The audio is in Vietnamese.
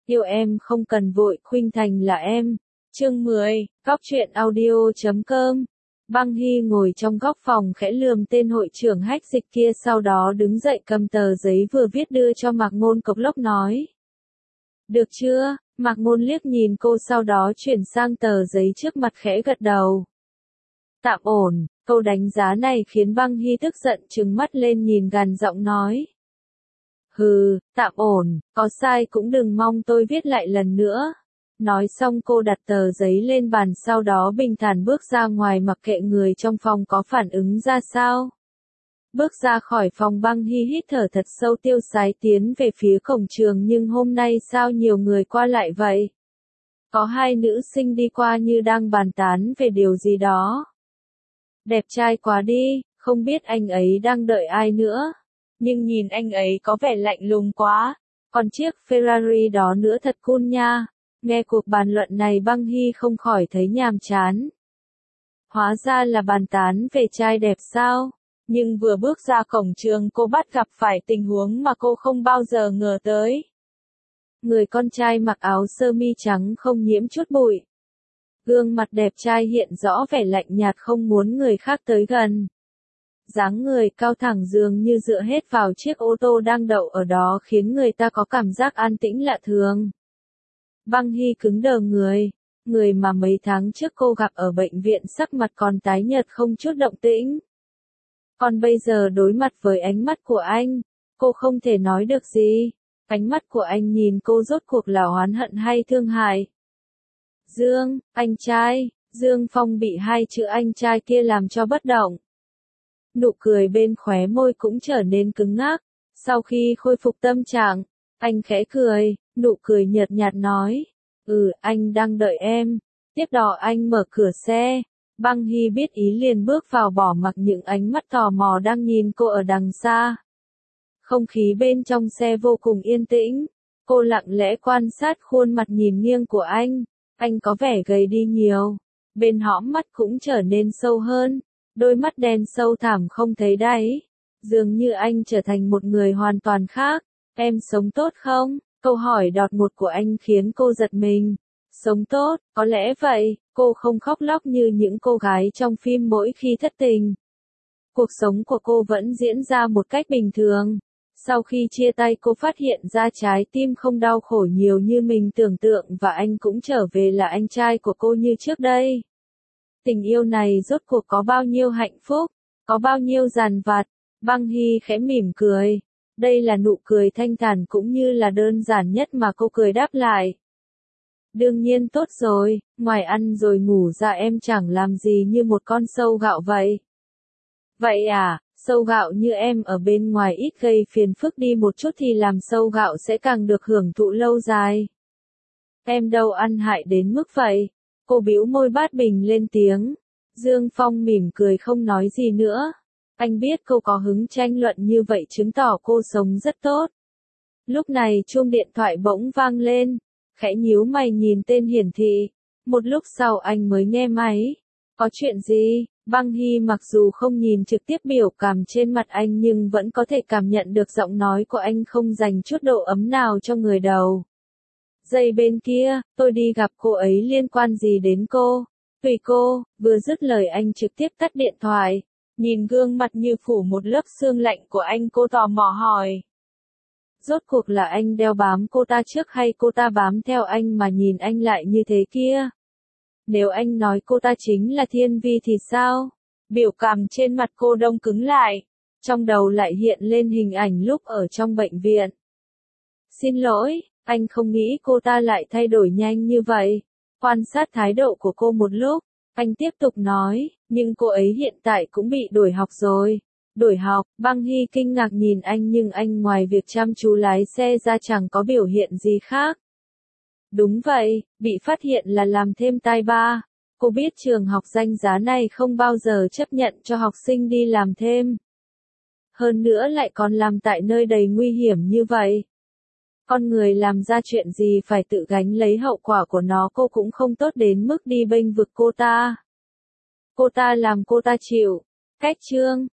Yêu em không cần vội, khuynh thành là em. Chương 10, Góc truyện audio.com. Băng Hy ngồi trong góc phòng khẽ lườm tên hội trưởng hách dịch kia, sau đó đứng dậy cầm tờ giấy vừa viết đưa cho Mạc Ngôn, cộc lốc nói. Được chưa? Mạc Ngôn liếc nhìn cô, sau đó chuyển sang tờ giấy trước mặt khẽ gật đầu. Tạm ổn. Câu đánh giá này khiến Băng Hy tức giận trừng mắt lên nhìn gằn giọng nói. Hừ, tạm ổn, có sai cũng đừng mong tôi viết lại lần nữa. Nói xong cô đặt tờ giấy lên bàn, sau đó bình thản bước ra ngoài, mặc kệ người trong phòng có phản ứng ra sao. Bước ra khỏi phòng, Băng Hy hít thở thật sâu, tiêu sái tiến về phía cổng trường, nhưng hôm nay sao nhiều người qua lại vậy? Có hai nữ sinh đi qua như đang bàn tán về điều gì đó. Đẹp trai quá đi, không biết anh ấy đang đợi ai nữa. Nhưng nhìn anh ấy có vẻ lạnh lùng quá. Còn chiếc Ferrari đó nữa thật cool nha. Nghe cuộc bàn luận này, Băng Hy không khỏi thấy nhàm chán. Hóa ra là bàn tán về trai đẹp sao? Nhưng vừa bước ra cổng trường, cô bắt gặp phải tình huống mà cô không bao giờ ngờ tới. Người con trai mặc áo sơ mi trắng không nhiễm chút bụi. Gương mặt đẹp trai hiện rõ vẻ lạnh nhạt, không muốn người khác tới gần. Dáng người cao thẳng dường như dựa hết vào chiếc ô tô đang đậu ở đó, khiến người ta có cảm giác an tĩnh lạ thường. Băng Hy cứng đờ người. Người mà mấy tháng trước cô gặp ở bệnh viện sắc mặt còn tái nhợt không chút động tĩnh. Còn bây giờ đối mặt với ánh mắt của anh, cô không thể nói được gì. Ánh mắt của anh nhìn cô rốt cuộc là oán hận hay thương hại? Dương, anh trai. Dương Phong bị hai chữ anh trai kia làm cho bất động. Nụ cười bên khóe môi cũng trở nên cứng ngắc. Sau khi khôi phục tâm trạng, anh khẽ cười, nụ cười nhợt nhạt nói. Anh đang đợi em. Tiếp đó anh mở cửa xe. Băng Hy biết ý liền bước vào, bỏ mặc những ánh mắt tò mò đang nhìn cô ở đằng xa. Không khí bên trong xe vô cùng yên tĩnh. Cô lặng lẽ quan sát khuôn mặt nhìn nghiêng của anh. Anh có vẻ gầy đi nhiều. Bên hõm mắt cũng trở nên sâu hơn. Đôi mắt đen sâu thẳm không thấy đáy. Dường như anh trở thành một người hoàn toàn khác. Em sống tốt không? Câu hỏi đột ngột của anh khiến cô giật mình. Sống tốt, có lẽ vậy. Cô không khóc lóc như những cô gái trong phim mỗi khi thất tình. Cuộc sống của cô vẫn diễn ra một cách bình thường. Sau khi chia tay, cô phát hiện ra trái tim không đau khổ nhiều như mình tưởng tượng, và anh cũng trở về là anh trai của cô như trước đây. Tình yêu này rốt cuộc có bao nhiêu hạnh phúc, có bao nhiêu dằn vặt? Băng Hy khẽ mỉm cười. Đây là nụ cười thanh thản cũng như là đơn giản nhất mà cô cười đáp lại. Đương nhiên tốt rồi, ngoài ăn rồi ngủ ra em chẳng làm gì như một con sâu gạo vậy. Vậy à, sâu gạo như em ở bên ngoài ít gây phiền phức đi một chút thì làm sâu gạo sẽ càng được hưởng thụ lâu dài. Em đâu ăn hại đến mức vậy. Cô bĩu môi bát bình lên tiếng. Dương Phong mỉm cười không nói gì nữa. Anh biết cô có hứng tranh luận như vậy chứng tỏ cô sống rất tốt. Lúc này chuông điện thoại bỗng vang lên. Khẽ nhíu mày nhìn tên hiển thị. Một lúc sau anh mới nghe máy. Có chuyện gì? Băng Hy mặc dù không nhìn trực tiếp biểu cảm trên mặt anh nhưng vẫn có thể cảm nhận được giọng nói của anh không dành chút độ ấm nào cho người đầu. Dây bên kia, tôi đi gặp cô ấy liên quan gì đến cô? Tùy cô. Vừa dứt lời anh trực tiếp tắt điện thoại. Nhìn gương mặt như phủ một lớp sương lạnh của anh, cô tò mò hỏi. Rốt cuộc là anh đeo bám cô ta trước hay cô ta bám theo anh mà nhìn anh lại như thế kia? Nếu anh nói cô ta chính là Thiên Vi thì sao? Biểu cảm trên mặt cô đông cứng lại. Trong đầu lại hiện lên hình ảnh lúc ở trong bệnh viện. Xin lỗi, anh không nghĩ cô ta lại thay đổi nhanh như vậy. Quan sát thái độ của cô một lúc, anh tiếp tục nói, nhưng cô ấy hiện tại cũng bị đuổi học rồi. Đuổi học? Băng Hy kinh ngạc nhìn anh, nhưng anh ngoài việc chăm chú lái xe ra chẳng có biểu hiện gì khác. Đúng vậy, bị phát hiện là làm thêm tai ba. Cô biết trường học danh giá này không bao giờ chấp nhận cho học sinh đi làm thêm. Hơn nữa lại còn làm tại nơi đầy nguy hiểm như vậy. Con người làm ra chuyện gì phải tự gánh lấy hậu quả của nó, cô cũng không tốt đến mức đi bênh vực cô ta. Cô ta làm cô ta chịu. Cách chương.